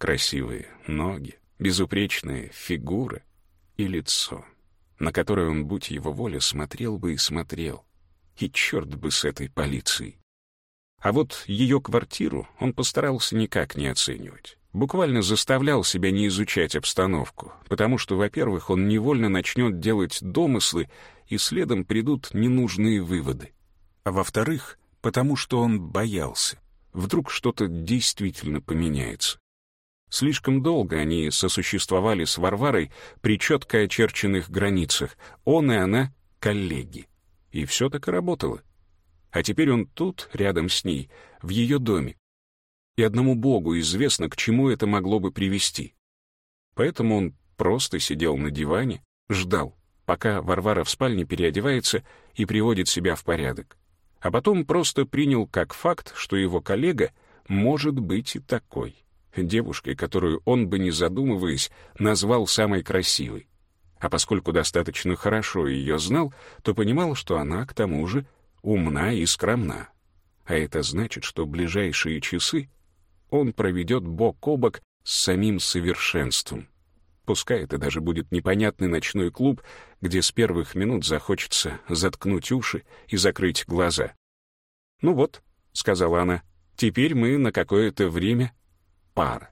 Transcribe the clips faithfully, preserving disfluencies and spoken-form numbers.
красивые ноги, безупречная фигура и лицо, на которое он, будь его воля, смотрел бы и смотрел. И черт бы с этой полицией. А вот ее квартиру он постарался никак не оценивать. Буквально заставлял себя не изучать обстановку, потому что, во-первых, он невольно начнет делать домыслы, и следом придут ненужные выводы. А во-вторых, потому что он боялся. Вдруг что-то действительно поменяется. Слишком долго они сосуществовали с Варварой при четко очерченных границах. Он и она — коллеги. И все так и работало. А теперь он тут, рядом с ней, в ее доме. И одному Богу известно, к чему это могло бы привести. Поэтому он просто сидел на диване, ждал, пока Варвара в спальне переодевается и приводит себя в порядок. А потом просто принял как факт, что его коллега может быть и такой. Девушкой, которую он бы, не задумываясь, назвал самой красивой. А поскольку достаточно хорошо ее знал, то понимал, что она, к тому же, умна и скромна. А это значит, что ближайшие часы он проведет бок о бок с самим совершенством. Пускай это даже будет непонятный ночной клуб, где с первых минут захочется заткнуть уши и закрыть глаза. «Ну вот», — сказала она, — «теперь мы на какое-то время пара».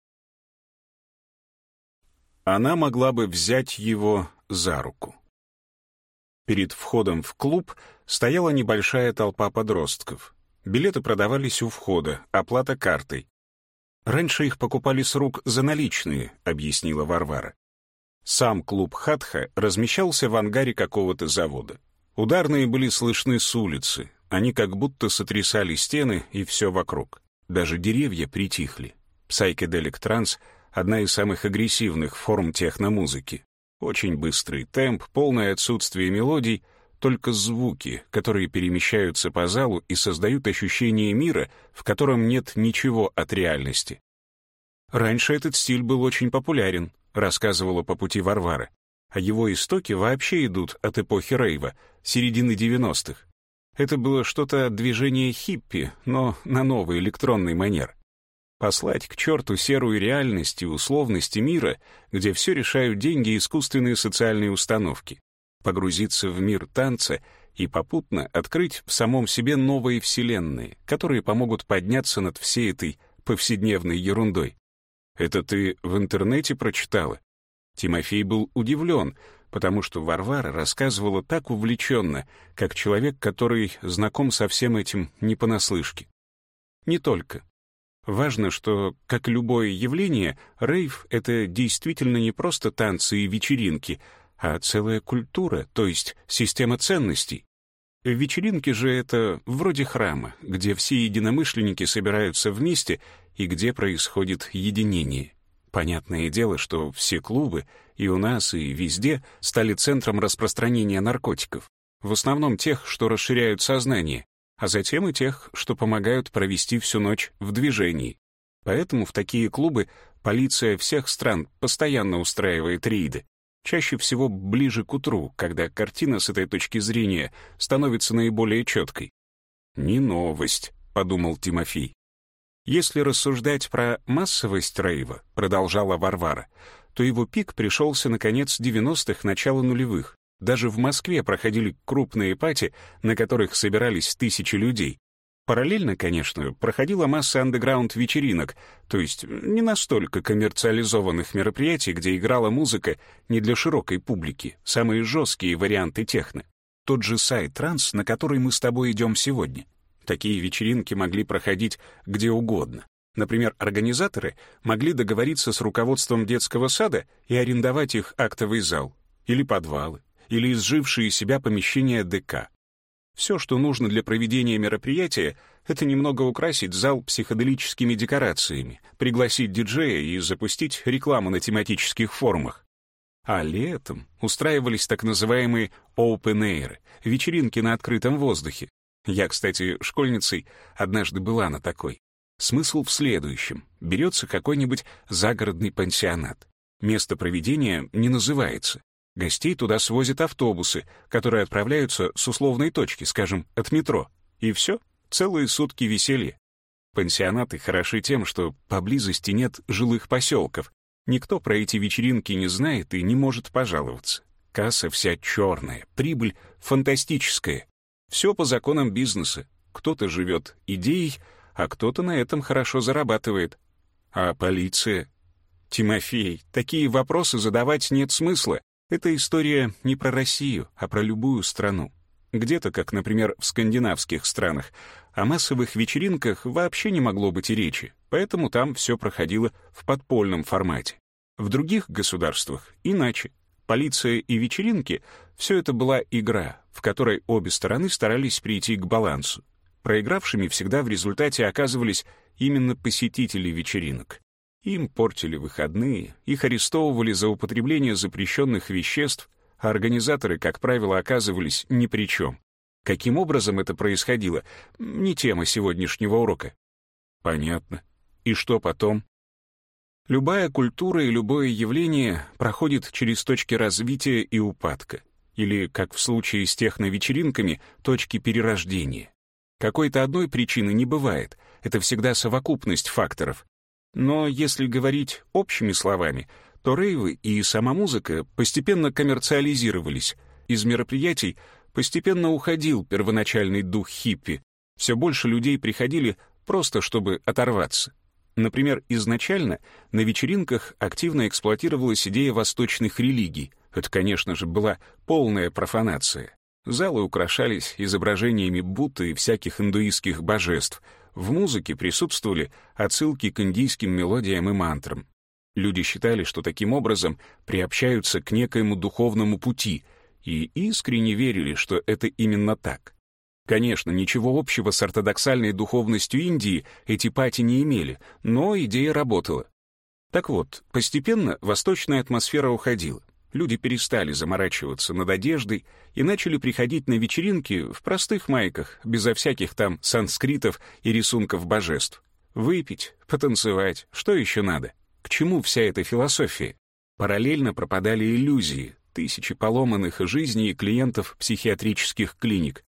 Она могла бы взять его за руку. Перед входом в клуб стояла небольшая толпа подростков. Билеты продавались у входа, оплата картой. «Раньше их покупали с рук за наличные», — объяснила Варвара. Сам клуб «Хатха» размещался в ангаре какого-то завода. Ударные были слышны с улицы, они как будто сотрясали стены и все вокруг. Даже деревья притихли. Psychedelic-транс — одна из самых агрессивных форм техномузыки. Очень быстрый темп, полное отсутствие мелодий, только звуки, которые перемещаются по залу и создают ощущение мира, в котором нет ничего от реальности. «Раньше этот стиль был очень популярен», — рассказывала по пути Варвара. «А его истоки вообще идут от эпохи рейва, середины девяностых. Это было что-то от движения хиппи, но на новый электронный манер. Послать к черту серую реальность и условности мира, где все решают деньги и искусственные социальные установки. Погрузиться в мир танца и попутно открыть в самом себе новые вселенные, которые помогут подняться над всей этой повседневной ерундой. Это ты в интернете прочитала?» Тимофей был удивлен, потому что Варвара рассказывала так увлеченно, как человек, который знаком со всем этим не понаслышке. Не только. Важно, что, как любое явление, рейв — это действительно не просто танцы и вечеринки, а целая культура, то есть система ценностей. Вечеринки же это вроде храма, где все единомышленники собираются вместе и где происходит единение. Понятное дело, что все клубы и у нас, и везде стали центром распространения наркотиков. В основном тех, что расширяют сознание, а затем и тех, что помогают провести всю ночь в движении. Поэтому в такие клубы полиция всех стран постоянно устраивает рейды. Чаще всего ближе к утру, когда картина с этой точки зрения становится наиболее четкой. «Не новость», — подумал Тимофей. «Если рассуждать про массовость рейва», — продолжала Варвара, то его пик пришелся на конец девяностых, начало нулевых. Даже в Москве проходили крупные пати, на которых собирались тысячи людей. Параллельно, конечно, проходила масса андеграунд-вечеринок, то есть не настолько коммерциализованных мероприятий, где играла музыка не для широкой публики, самые жесткие варианты техно. Тот же сайт-транс, на который мы с тобой идем сегодня. Такие вечеринки могли проходить где угодно. Например, организаторы могли договориться с руководством детского сада и арендовать их актовый зал, или подвалы, или изжившие себя помещения ДК. Все, что нужно для проведения мероприятия, это немного украсить зал психоделическими декорациями, пригласить диджея и запустить рекламу на тематических форумах. А летом устраивались так называемые open-air, вечеринки на открытом воздухе. Я, кстати, школьницей однажды была на такой. Смысл в следующем. Берется какой-нибудь загородный пансионат. Место проведения не называется. Гостей туда свозят автобусы, которые отправляются с условной точки, скажем, от метро. И все, целые сутки веселья. Пансионаты хороши тем, что поблизости нет жилых поселков. Никто про эти вечеринки не знает и не может пожаловаться. Касса вся черная, прибыль фантастическая. Все по законам бизнеса. Кто-то живет идеей, а кто-то на этом хорошо зарабатывает. А полиция? Тимофей, такие вопросы задавать нет смысла. Эта история не про Россию, а про любую страну. Где-то, как, например, в скандинавских странах, о массовых вечеринках вообще не могло быть и речи, поэтому там все проходило в подпольном формате. В других государствах иначе. Полиция и вечеринки — все это была игра, в которой обе стороны старались прийти к балансу. Проигравшими всегда в результате оказывались именно посетители вечеринок. Им портили выходные, их арестовывали за употребление запрещенных веществ, а организаторы, как правило, оказывались ни при чем. Каким образом это происходило — не тема сегодняшнего урока. Понятно. И что потом? Любая культура и любое явление проходит через точки развития и упадка, или, как в случае с техновечеринками, точки перерождения. Какой-то одной причины не бывает, это всегда совокупность факторов. Но если говорить общими словами, то рейвы и сама музыка постепенно коммерциализировались. Из мероприятий постепенно уходил первоначальный дух хиппи. Все больше людей приходили просто чтобы оторваться. Например, изначально на вечеринках активно эксплуатировалась идея восточных религий. Это, конечно же, была полная профанация. Залы украшались изображениями Будды и всяких индуистских божеств. В музыке присутствовали отсылки к индийским мелодиям и мантрам. Люди считали, что таким образом приобщаются к некоему духовному пути, и искренне верили, что это именно так. Конечно, ничего общего с ортодоксальной духовностью Индии эти пати не имели, но идея работала. Так вот, постепенно восточная атмосфера уходила. Люди перестали заморачиваться над одеждой и начали приходить на вечеринки в простых майках, безо всяких там санскритов и рисунков божеств. Выпить, потанцевать, что еще надо? К чему вся эта философия? Параллельно пропадали иллюзии, тысячи поломанных жизней клиентов психиатрических клиник.